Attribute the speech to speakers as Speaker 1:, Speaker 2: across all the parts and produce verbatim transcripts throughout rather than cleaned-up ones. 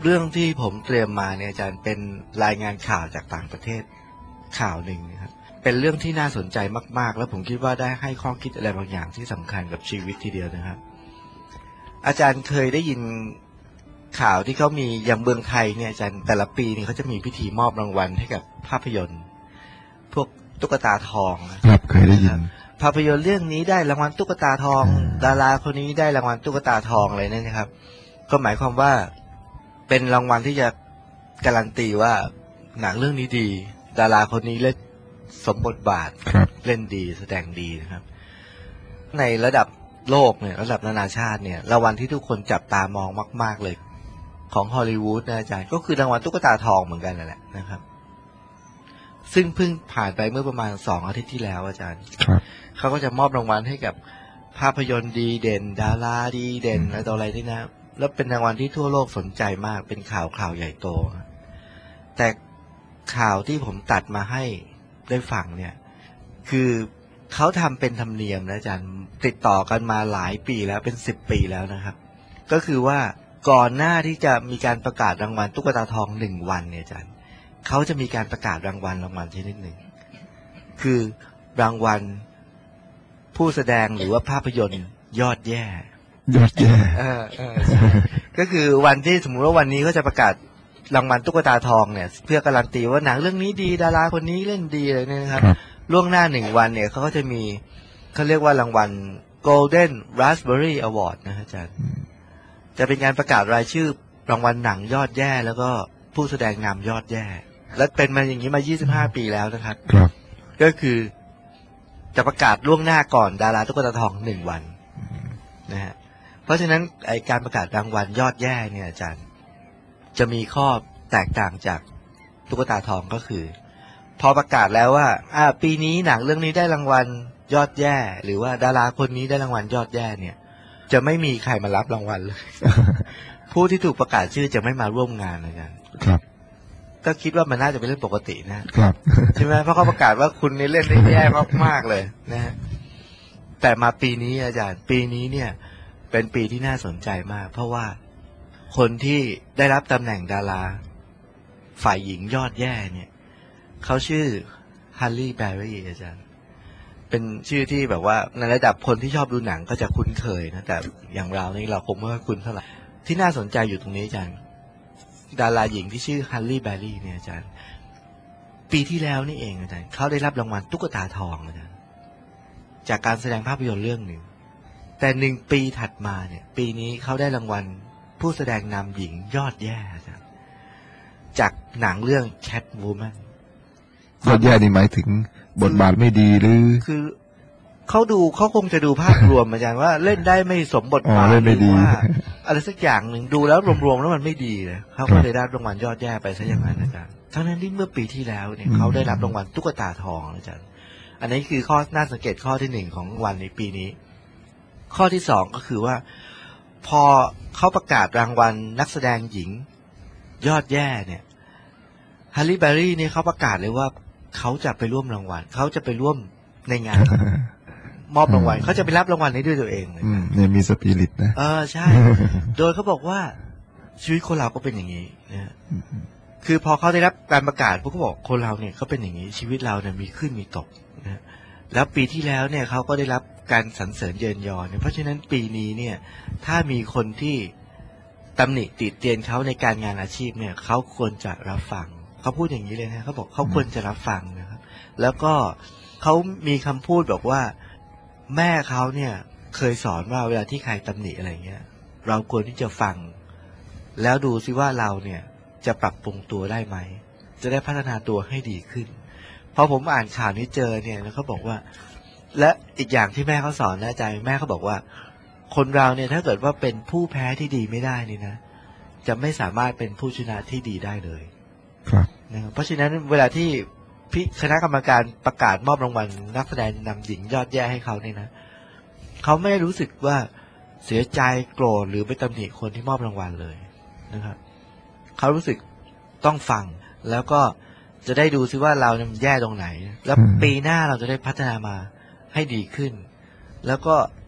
Speaker 1: เรื่องที่ผมเตรียมมาเนี่ยอาจารย์เป็นรายงานข่าวจากต่างประเทศข่าวหนึ่งนะครับเป็นเรื่องที่น่าสนใจมากๆแล้วผมคิดว่าได้ให้ข้อคิดอะไรบางอย่างที่สำคัญกับชีวิตทีเดียวนะครับอาจารย์เคยได้ยินข่าวที่เขามีอย่างเมืองไทยเนี่ยอาจารย์แต่ละปีนี่เขาจะมีพิธีมอบรางวัลให้กับภาพยนตร์พวกตุ๊กตาทอง
Speaker 2: ครับเคยได้ยิน
Speaker 1: ภาพยนตร์เรื่องนี้ได้รางวัลตุ๊กตาทองดาราคนนี้ได้รางวัลตุ๊กตาทองอะไรเนี่ยนะครับก็หมายความว่าเป็นรางวัลที่จะการันตีว่าหนังเรื่องนี้ดีดาราคนนี้เล่นสมบทบาทเล่นดีแสดงดีนะครับในระดับโลกเนี่ยระดับนานาชาติเนี่ยรางวัลที่ทุกคนจับตามองมากๆเลยของฮอลลีวูดนะอาจารย์ก็คือรางวัลตุ๊กตาทองเหมือนกันนั่นแหละนะครับซึ่งเพิ่งผ่านไปเมื่อประมาณสองอาทิตย์ที่แล้วอาจารย์เขาก็จะมอบรางวัลให้กับภาพยนตร์ดีเด่นดาราดีเด่นอะไรต่ออะไรนี่นะแล้วเป็นรางวัลที่ทั่วโลกสนใจมากเป็นข่าวข่าวใหญ่โตแต่ข่าวที่ผมตัดมาให้ได้ฟังเนี่ยคือเขาทำเป็นธรรมเนียมนะอาจารย์ติดต่อกันมาหลายปีแล้วเป็นสิบปีแล้วนะครับก็คือว่าก่อนหน้าที่จะมีการประกาศรางวัลตุ๊กตาทองหนึ่งวันเนี่ยอาจารย์เขาจะมีการประกาศรางวัลรางวัลชนิดหนึ่งคือรางวัลผู้แสดงหรือว่าภาพยนตร์ยอดแย่
Speaker 2: ยอดแย่
Speaker 1: เออเออก็คือวันที่สมมุติว่าวันนี้เขาจะประกาศรางวัลตุ๊กตาทองเนี่ยเพื่อการันตีว่าหนังเรื่องนี้ดีดาราคนนี้เล่นดีอะไรเนี่ยนะครับล่วงหน้าหนึ่งวันเนี่ยเขาก็จะมีเขาเรียกว่ารางวัล Golden Raspberry Award นะอาจารย์จะเป็นการประกาศรายชื่อรางวัลหนังยอดแย่แล้วก็ผู้แสดงนำยอดแย่และเป็นมาอย่างนี้มายี่สิบห้าปีแล้วนะครับ
Speaker 2: ครับ
Speaker 1: ก็คือจะประกาศล่วงหน้าก่อนดาราตุ๊กตาทองหนึ่งวันนะฮะเพราะฉะนั้นไอการประกาศรางวัลยอดแย่เนี่ยอาจารย์จะมีข้อแตกต่างจากตุ๊กตาทองก็คือพอประกาศแล้วว่าอ่าปีนี้หนังเรื่องนี้ได้รางวัลยอดแย่หรือว่าดาราคนนี้ได้รางวัลยอดแย่เนี่ยจะไม่มีใครมารับรางวัลเลย ผู้ที่ถูกประกาศชื่อจะไม่มาร่วมงานเลยกัน
Speaker 2: ครับ
Speaker 1: ก็คิดว่ามันน่าจะเป็นเรื่องปกตินะครับใช่ไหมเพราะเขาประกาศว่าคุณนี่เล่นได้แย่มากๆเลยนะฮะแต่มาปีนี้อาจารย์ปีนี้เนี่ยเป็นปีที่น่าสนใจมากเพราะว่าคนที่ได้รับตำแหน่งดาราฝ่ายหญิงยอดแย่เนี่ยเขาชื่อฮัลลี่แบร์รี่อาจารย์เป็นชื่อที่แบบว่าในระดับคนที่ชอบดูหนังก็จะคุ้นเคยนะแต่อย่างเรานี่เราคงไม่ค่อยคุ้นเท่าไหร่ที่น่าสนใจอยู่ตรงนี้อาจารย์ดาราหญิงที่ชื่อฮัลลี่แบร์รี่เนี่ยอาจารย์ปีที่แล้วนี่เองอาจารย์เขาได้รับรางวัลตุ๊กตาทองอาจารย์จากการแสดงภาพยนตร์เรื่องหนึ่งแต่หนึ่งปีถัดมาเนี่ยปีนี้เขาได้รางวัลผู้แสดงนำหญิงยอดแย่อาจารย์จากหนังเรื่อง Catwoman
Speaker 2: ยอดแย่นี่หมายถึงบทบาทไม่ดีหรือ
Speaker 1: คือเขาดูเขาคงจะดูภาพรวมอาจารย์ว่าเล่นได้ไม่สมบทบาท
Speaker 2: หรือว่า
Speaker 1: อะไรสักอย่างหนึ่งดูแล้วรวมๆแล้วมันไม่ดีเลยเขาก็เลยได้รางวัลยอดแย่ไปซะอย่างนั้นอาจารย์ทั้งนั้นที่เมื่อปีที่แล้วเนี่ยเขาได้รับรางวัลตุ๊กตาทองอาจารย์อันนี้คือข้อน่าสังเกตข้อที่หนึ่งของวันในปีนี้ข้อที่สองก็คือว่าพอเขาประกาศรางวัลนักแสดงหญิงยอดแย่เนี่ยฮัลลี่แบร์รี่เนี่ยเขาประกาศเลยว่าเขาจะไปร่วมรางวัลเขาจะไปร่วมในงานมอบรางวัลเขาจะไปรับรางวัลนี้ด้วยตัวเองเลย
Speaker 2: เนี่ยมีสปิริตนะ
Speaker 1: เออใช่โดยเขาบอกว่าชีวิตคนเราก็เป็นอย่างนี้นะคือพอเขาได้รับการประกาศพวกเขาบอกคนเราเนี่ยเขาเป็นอย่างนี้ชีวิตเราเนี่ยมีขึ้นมีตกนะแล้วปีที่แล้วเนี่ยเขาก็ได้รับการสรรเสริญเยินยอเนี่ยเพราะฉะนั้นปีนี้เนี่ยถ้ามีคนที่ตำหนิติเตียนเขาในการงานอาชีพเนี่ยเขาควรจะรับฟังเขาพูดอย่างนี้เลยนะเขาบอกเขาควรจะรับฟังนะครับแล้วก็เขามีคำพูดบอกว่าแม่เขาเนี่ยเคยสอนว่าเวลาที่ใครตำหนิอะไรเงี้ยเราควรที่จะฟังแล้วดูซิว่าเราเนี่ยจะปรับปรุงตัวได้ไหมจะได้พัฒนาตัวให้ดีขึ้นพอผมอ่านข่าวนี้เจอเนี่ยแล้วเขาบอกว่าและอีกอย่างที่แม่เขาสอนนะอาจารย์แม่เขาบอกว่าคนเราเนี่ยถ้าเกิดว่าเป็นผู้แพ้ที่ดีไม่ได้นี่นะจะไม่สามารถเป็นผู้ชนะที่ดีได้เลย
Speaker 2: ครับ
Speaker 1: นะครับเพราะฉะนั้นเวลาที่คณะกรรมการประกาศมอบรางวัลนักแสดงนำหญิงยอดแย่ให้เขาเนี่ยนะเขาไม่ได้รู้สึกว่าเสียใจโกรธหรือไปตำหนิคนที่มอบรางวัลเลยนะครับเขารู้สึกต้องฟังแล้วก็จะได้ดูซิว่าเราเนี่ยแย่ตรงไหนแล้วปีหน้าเราจะได้พัฒนามาให้ดีขึ้นแล้วก็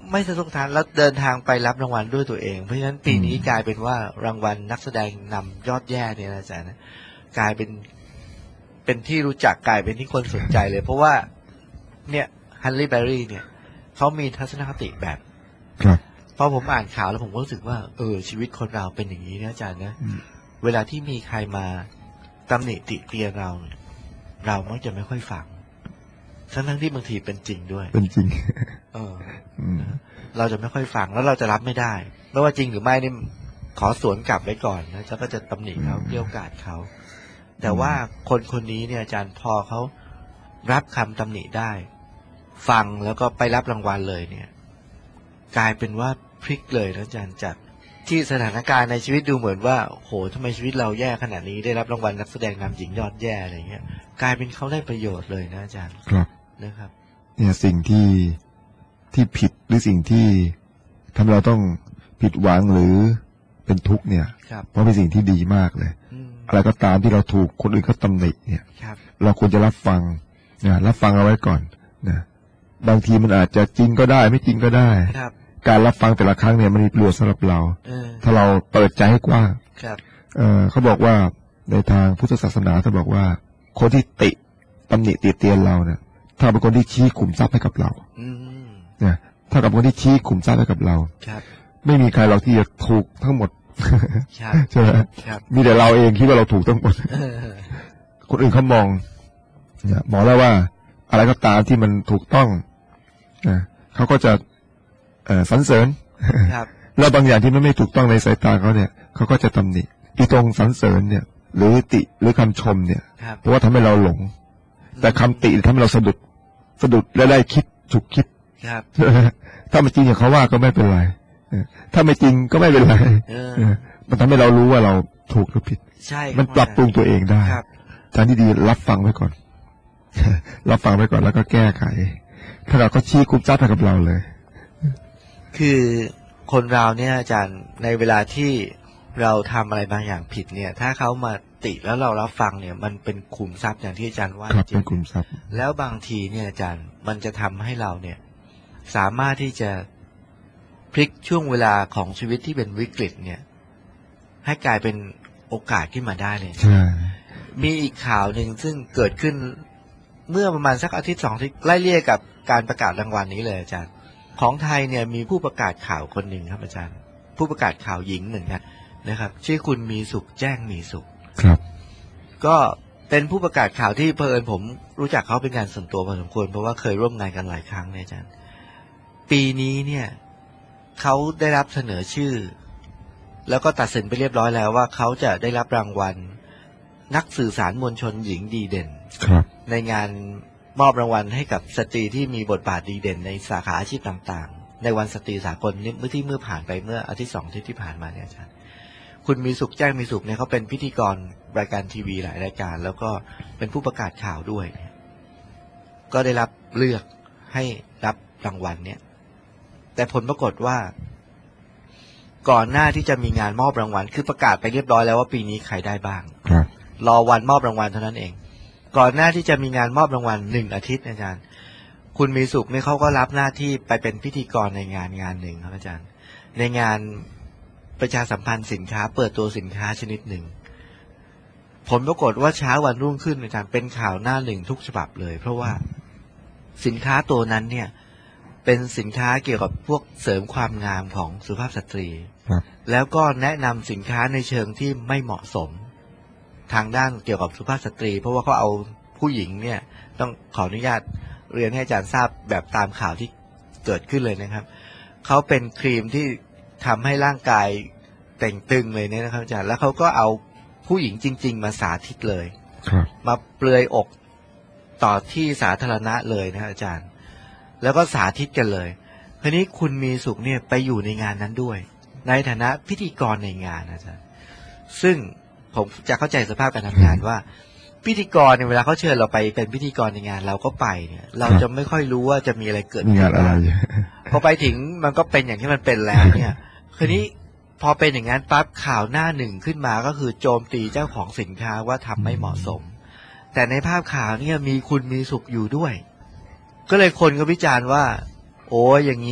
Speaker 1: ไม่สะทกสถานแล้วเดินทางไปรับรางวัลด้วยตัวเองเพราะฉะนั้นปีนี้กลายเป็นว่ารางวัลนักแสดงนำยอดแย่เนี่ยนะอาจารย์นะกลายเป็นเป็นที่รู้จักกลายเป็นที่คนสนใจเลย เพราะว่าเนี่ยฮันรี่แบร์รี่เนี่ยเขามีทัศนคติแบบ
Speaker 2: ครับ
Speaker 1: พอผมอ่านข่าวแล้วผมก็รู้สึกว่าเออชีวิตคนเราเป็นอย่างนี้นะอาจารย์นะเวลาที่มีใครมาตำหนิติเตียนเราเนี่ยเรามักจะไม่ค่อยฟังทั้งทั้งที่บางทีเป็นจริงด้วย
Speaker 2: เป็นจริง
Speaker 1: เออเราจะไม่ค่อยฟังแล้วเราจะรับไม่ได้ไม่ว่าจริงหรือไม่นี่ขอสวนกลับไว้ก่อนนะแล้วก็จะตำหนิเขาเกลี้ยกล่อมเขาแต่ว่าคนคนนี้เนี่ยอาจารย์พอเขารับคำตำหนิได้ฟังแล้วก็ไปรับรางวัลเลยเนี่ยกลายเป็นว่าพลิกเลยนะอาจารย์จากที่สถานการณ์ในชีวิตดูเหมือนว่าโหทำไมชีวิตเราแย่ขนาดนี้ได้รับรางวัลนักแสดงนำหญิงยอดแย่อะไรเงี้ยกลายเป็นเขาได้ประโยชน์เลยนะอาจารย์
Speaker 2: ครับ
Speaker 1: นะครับ
Speaker 2: เนี่ยสิ่งที่ที่ผิดหรือสิ่งที่ทำเราต้องผิดหวังหรือเป็นทุกข์เนี่ยเพราะเป็นสิ่งที่ดีมากเลยอะไรก็ตามที่เราถูกคนอื่นเขาตำหนิเนี่ยเราควรจะรับฟังนะรับฟังเอาไว้ก่อนนะบางทีมันอาจจะจริงก็ได้ไม่จริงก็ได้การรับฟังแต่ละครั้งเนี่ยมันมีประโยชน์สำหรับเราถ้าเราเปิดใจให้กว้างเออเขาบอกว่าในทางพุทธศาสนาเขาบอกว่าคนที่ติตำหนิติเตียนเราเนี่ยถ้าเป็นคนที่ชี้ขุมทรัพย์ให้กับเราเนี่ยถ้ากับคนที่ชี้ขุมทรัพย์ให้กับเราไม่มีใครเราที่จะถูกทั้งหมดใช่ไหมมีแต่เราเองคิดว่าเราถูกทั้งหมดคนอื่นเขามองเนี่ยมองแล้วว่าอะไรก็ตามที่มันถูกต้องนะเขาก็จะสรรเสริญแล้วบางอย่างที่มันไม่ถูกต้องในสายตาเขาเนี่ยเขาก็จะตำหนิที่ตรงสรรเสริญเนี่ยหรือติหรือคำชมเนี่ยเพราะว่าทำให้เราหลงแต่คำติทำให้เราสะดุดสะดุดและได้คิดฉุกคิดถ้ามันจริงอย่างเขาว่าก็ไม่เป็นไรถ้าไม่จริงก็ไม่เป็นไรมันทำให้เรารู้ว่าเราถูกหรือผิดมันปรับปรุงตัวเองได้ทางที่ดีรับฟังไว้ก่อนรับฟังไว้ก่อนแล้วก็แก้ไขถ้าเราก็ชี้กุ๊บจับให้กับเราเลย
Speaker 1: คือคนเราเนี่ยอาจารย์ในเวลาที่เราทำอะไรบางอย่างผิดเนี่ยถ้าเขามาติแล้วเรารับฟังเนี่ยมันเป็นขุมทรัพย์อย่างที่อาจารย์ว่า
Speaker 2: จริงเป็นขุมทรัพย์
Speaker 1: แล้วบางทีเนี่ยอาจารย์มันจะทำให้เราเนี่ยสามารถที่จะพลิกช่วงเวลาของชีวิตที่เป็นวิกฤตเนี่ยให้กลายเป็นโอกาสขึ้นมาได้เลย
Speaker 2: ใช่
Speaker 1: มีอีกข่าวหนึ่งซึ่งเกิดขึ้นเมื่อประมาณสักอาทิตย์สองอาทิตย์ไล่เลี่ยกับการประกาศรางวัลนี้เลยอาจารย์ของไทยเนี่ยมีผู้ประกาศข่าวคนหนึ่งครับอาจารย์ผู้ประกาศข่าวหญิงเหมือนกันนะครับชื่อคุณมีสุขแจ้งมีสุข
Speaker 2: ครับ
Speaker 1: ก็เป็นผู้ประกาศข่าวที่เผอิญผมรู้จักเขาเป็นการส่วนตัวพอสมควรเพราะว่าเคยร่วมงานกันหลายครั้งเนี่ยอาจารย์ปีนี้เนี่ยเขาได้รับเสนอชื่อแล้วก็ตัดสินไปเรียบร้อยแล้วว่าเขาจะได้รับรางวัลนักสื่อสารมวลชนหญิงดีเด่นในงานมอบรางวัลให้กับสตรีที่มีบทบาทดีเด่นในสาขาอาชีพต่างๆในวันสตรีสากลเมื่อที่เมื่อผ่านไปเมื่ออาทิตย์สองอาทิตย์ที่ผ่านมาเนี่ยอาจารย์คุณมีสุขแจ้งมีสุขเนี่ยเขาเป็นพิธีกรรายการทีวีหลายรายการแล้วก็เป็นผู้ประกาศข่าวด้วยก็ได้รับเลือกให้รับรางวัลเนี่ยแต่ผลปรากฏว่าก่อนหน้าที่จะมีงานมอบรางวัลคือประกาศไปเรียบร้อยแล้วว่าปีนี้ใครได้บ้างรอวันมอบรางวัลเท่านั้นเองก่อนหน้าที่จะมีงานมอบรางวัลหนึ่งอาทิตย์อาจารย์คุณมีสุขเนี่ยเขาก็รับหน้าที่ไปเป็นพิธีกรในงานงานหนึ่งครับอาจารย์ในงานประชาสัมพันธ์สินค้าเปิดตัวสินค้าชนิดหนึ่งผลปรากฏว่าเช้าวันรุ่งขึ้นอาจารย์เป็นข่าวหน้าหนึ่งทุกฉบับเลยเพราะว่าสินค้าตัวนั้นเนี่ยเป็นสินค้าเกี่ยวกับพวกเสริมความงามของสุภาพสตรีแล้วก็แนะนำสินค้าในเชิงที่ไม่เหมาะสมทางด้านเกี่ยวกับสุภาพสตรีเพราะว่าเขาเอาผู้หญิงเนี่ยต้องขออนุญาตเรียนให้อาจารย์ทราบแบบตามข่าวที่เกิดขึ้นเลยนะครับเขาเป็นครีมที่ทำให้ร่างกายแต่งตึงเลยเนี่ยนะครับอาจารย์แล้วเขาก็เอาผู้หญิงจริงๆมาสาธิตเลยมาเปลือยอกต่อที่สาธารณะเลยนะอาจารย์แล้วก็สาธิตกันเลยทีนี้คุณมีสุขเนี่ยไปอยู่ในงานนั้นด้วยในฐานะพิธีกรในงานอาจารย์ซึ่งผมจะเข้าใจสภาพการทำงานว่าพิธีกรเนี่ยเวลาเขาเชิญเราไปเป็นพิธีกรในงานเราก็ไปเนี่ยเราจะไม่ค่อยรู้ว่าจะมีอะไรเกิดขึ้นบ้างพอไปถึงมันก็เป็นอย่างที่มันเป็นแล้วเนี่ยคืนนี้พอเป็นอย่างนั้นปั๊บข่าวหน้าหนึ่งขึ้นมาก็คือโจมตีเจ้าของสินค้าว่าทำไม่เหมาะสมแต่ในภาพข่าวเนี่ยมีคุณมีสุขอยู่ด้วยก็เลยคนก็วิจารณ์ว่าโอ้ยอย่างนี้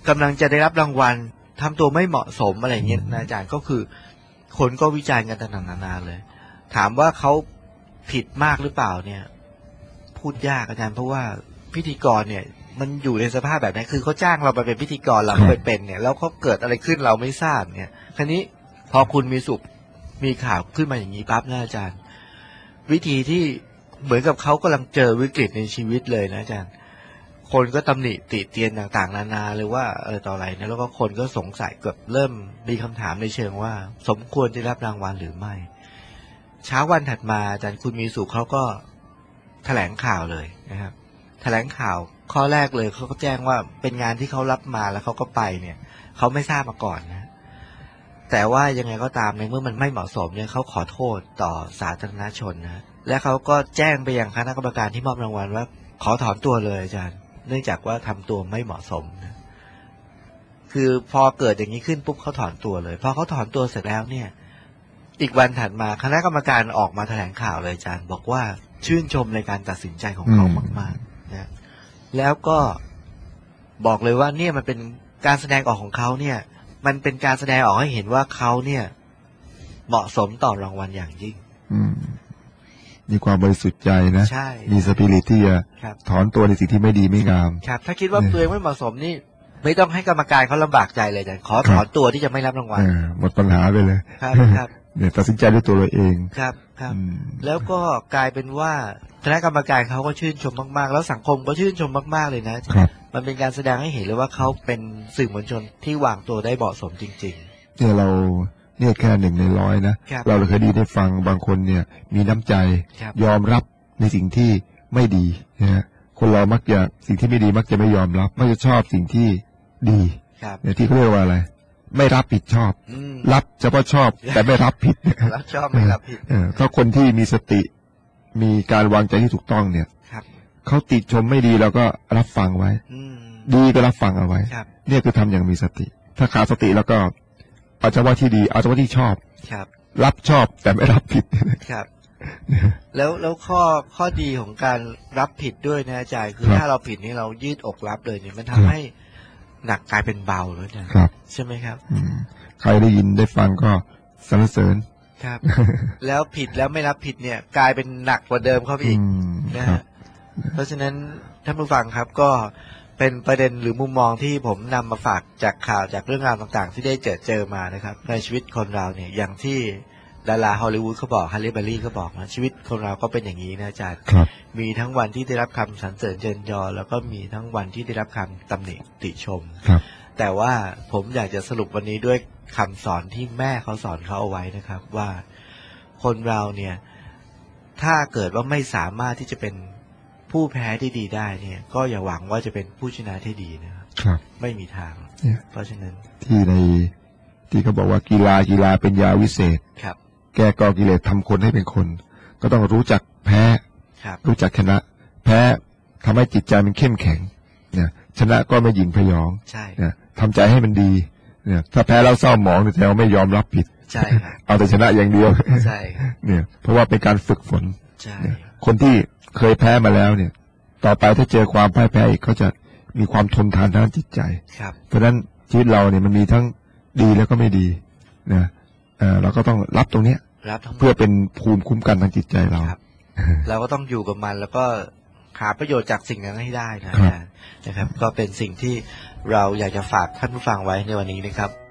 Speaker 1: กำลังจะได้รับรางวัลทำตัวไม่เหมาะสมอะไรเงี้ยนะอาจารย์ก็คือคนก็วิจารณ์กันต่างๆนานาเลย ถามว่าเขาผิดมากหรือเปล่าเนี่ย พูดยากอาจารย์เพราะว่าพิธีกรเนี่ยมันอยู่ในสภาพแบบนั้นคือเขาจ้างเราไปเป็นพิธีกรเราไปเป็นเนี่ยแล้วเขาเกิดอะไรขึ้นเราไม่ทราบเนี่ยคราวนี้พอคุณมีสุขมีข่าวขึ้นมาอย่างนี้ปั๊บนะอาจารย์วิธีที่เหมือนกับเขากำลังเจอวิกฤตในชีวิตเลยนะอาจารย์คนก็ตำหนิติเตียนต่างๆนานาเลยว่าเออต่ออะไรนะแล้วก็คนก็สงสัยเกือบเริ่มมีคำถามในเชิงว่าสมควรจะรับรางวัลหรือไม่เช้าวันถัดมาอาจารย์คุณมีสุขเขาก็แถลงข่าวเลยนะครับแถลงข่าวข้อแรกเลยเขาก็แจ้งว่าเป็นงานที่เขารับมาแล้วเขาก็ไปเนี่ยเขาไม่ทราบมาก่อนนะแต่ว่ายังไงก็ตามในเมื่อมันไม่เหมาะสมเนี่ยเขาขอโทษต่อสาธารณชนนะและเขาก็แจ้งไปยังคณะกรรมการที่มอบรางวัลว่าขอถอนตัวเลยอาจารย์เนื่องจากว่าทำตัวไม่เหมาะสมนะคือพอเกิดอย่างนี้ขึ้นปุ๊บเขาถอนตัวเลยพอเขาถอนตัวเสร็จแล้วเนี่ยอีกวันถัดมาคณะกรรมการออกมาแถลงข่าวเลยอาจารย์บอกว่าชื่นชมในการตัดสินใจของเขามากๆนะแล้วก็บอกเลยว่าเนี่ยมันเป็นการแสดงออกของเขาเนี่ยมันเป็นการแสดงออกให้เห็นว่าเขาเนี่ยเหมาะสมต่อรางวัลอย่างยิ่ง
Speaker 2: มีความบริสุทธิ์ใจนะ
Speaker 1: ใช่
Speaker 2: มีสปิริตที่จะถอนตัวในสิ่งที่ไม่ดีไม่งาม
Speaker 1: ครับถ้าคิดว่าตัวเองไม่เหมาะสมนี่ไม่ต้องให้กรรมการเขาลำบากใจเลยแต่ขอถอนตัวที่จะไม่รับรางวัล
Speaker 2: หมดปัญหาไปเลย
Speaker 1: ครับครับ
Speaker 2: เนี่ยตัดสินใจด้วยตัวเราเอง
Speaker 1: ครับครับแล้วก็กลายเป็นว่าคณะกรรมการเขาก็ชื่นชมมากๆแล้วสังคมก็ชื่นชมมากๆเลยนะมันเป็นการแสดงให้เห็นเลยว่าเขาเป็นสื่อมวลชนที่วางตัวได้เหมาะสมจริงๆ
Speaker 2: เนี่ยเราเนี่ยแค่หนึ่งในร้อยนะเราเคยได้ได้ฟังบางคนเนี่ยมีน้ำใจยอมรับในสิ่งที่ไม่ดีนะคนเรามักจะสิ่งที่ไม่ดีมักจะไม่ยอมรับมักจะชอบสิ่งที่ดีเนี่ยที่เขาเรียกว่าอะไรไม่รับผิดชอบรับเฉพาะชอบแต่ไม่รับผิด
Speaker 1: รับชอบไม่รับผิด
Speaker 2: ถ้าคนที่มีสติมีการวางใจที่ถูกต้องเนี่ยเขาติชมไม่ดีเราก็รับฟังไว้ดีก็รับฟังเอาไว้เนี่ยคือทำอย่างมีสติถ้าขาดสติแล้วก็เอาเฉพาะที่ดีเอาเฉพาะที่ชอบรับชอบแต่ไม่รับผิด
Speaker 1: ครับแล้วแล้วข้อข้อดีของการรับผิดด้วยนะอาจารย์คือถ้าเราผิดนี่เรายืดอกรับเลยเนี่ยมันทำให้หนักกลายเป็นเบาแล้วนะใช่ไหมครับ
Speaker 2: ใครได้ยินได้ฟังก็สรรเสริญ
Speaker 1: ครับแล้วผิดแล้วไม่รับผิดเนี่ยกลายเป็นหนักกว่าเดิมเข้าไปอีกนะฮะเพราะฉะนั้นท่านผู้ฟังครับก็เป็นประเด็นหรือมุมมองที่ผมนำมาฝากจากข่าวจากเรื่องราวต่างๆที่ได้เจอเจอมานะครับในชีวิตคนเราเนี่ยอย่างที่ดาราฮอลลีวูดเขาบอกฮัลลีเบอรี่เขาบอกนะชีวิตคนเราก็เป็นอย่างนี้นะอาจารย์มีทั้งวันที่ได้รับคำสรรเสริญเยินยอแล้วก็มีทั้งวันที่ได้รับคำตำหนิติชมแต่ว่าผมอยากจะสรุปวันนี้ด้วยคำสอนที่แม่เขาสอนเขาเอาไว้นะครับว่าคนเราเนี่ยถ้าเกิดว่าไม่สามารถที่จะเป็นผู้แพ้ที่ดีได้เนี่ยก็อย่าหวังว่าจะเป็นผู้ชนะที่ดีนะครับไม่มีทางเพราะฉะนั้น
Speaker 2: ที่ในที่เขาบอกว่ากีฬากีฬาเป็นยาวิเศษ
Speaker 1: ครับ
Speaker 2: แก้ก่อกิเลสทำคนให้เป็นคนก็ต้องรู้จักแพ้รู้จักชนะแพ้ทำให้จิตใจมันเข้มแข็งเนี่ยชนะก็ไม่หยิ่งพยองเนี่ยทำใจให้มันดีเนี่ยถ้าแพ้แล้วเศร้าหมองเนี่ยแสดงว่าไม่ยอมรับผิด
Speaker 1: ใช่
Speaker 2: เอาแต่ชนะอย่างเดียว
Speaker 1: ใช่
Speaker 2: เนี่ยเพราะว่าเป็นการฝึกฝน
Speaker 1: ใช่
Speaker 2: คนที่เคยแพ้มาแล้วเนี่ยต่อไปถ้าเจอความพ่ายแพ้อีกเขาจะมีความทนทานทางจิตใจเพราะฉะนั้นชีวิตเราเนี่ยมันมีทั้งดีแล้วก็ไม่ดีนะเออเราก็ต้องรับตรงเนี้ยเพื่อเป็นภูมิคุ้มกันทางจิตใจเรา
Speaker 1: เราก็ต้องอยู่กับมันแล้วก็หาประโยชน์จากสิ่งนั้นให้ได้นะนะครับก็เป็นสิ่งที่เราอยากจะฝากท่านผู้ฟังไว้ในวันนี้นะครับ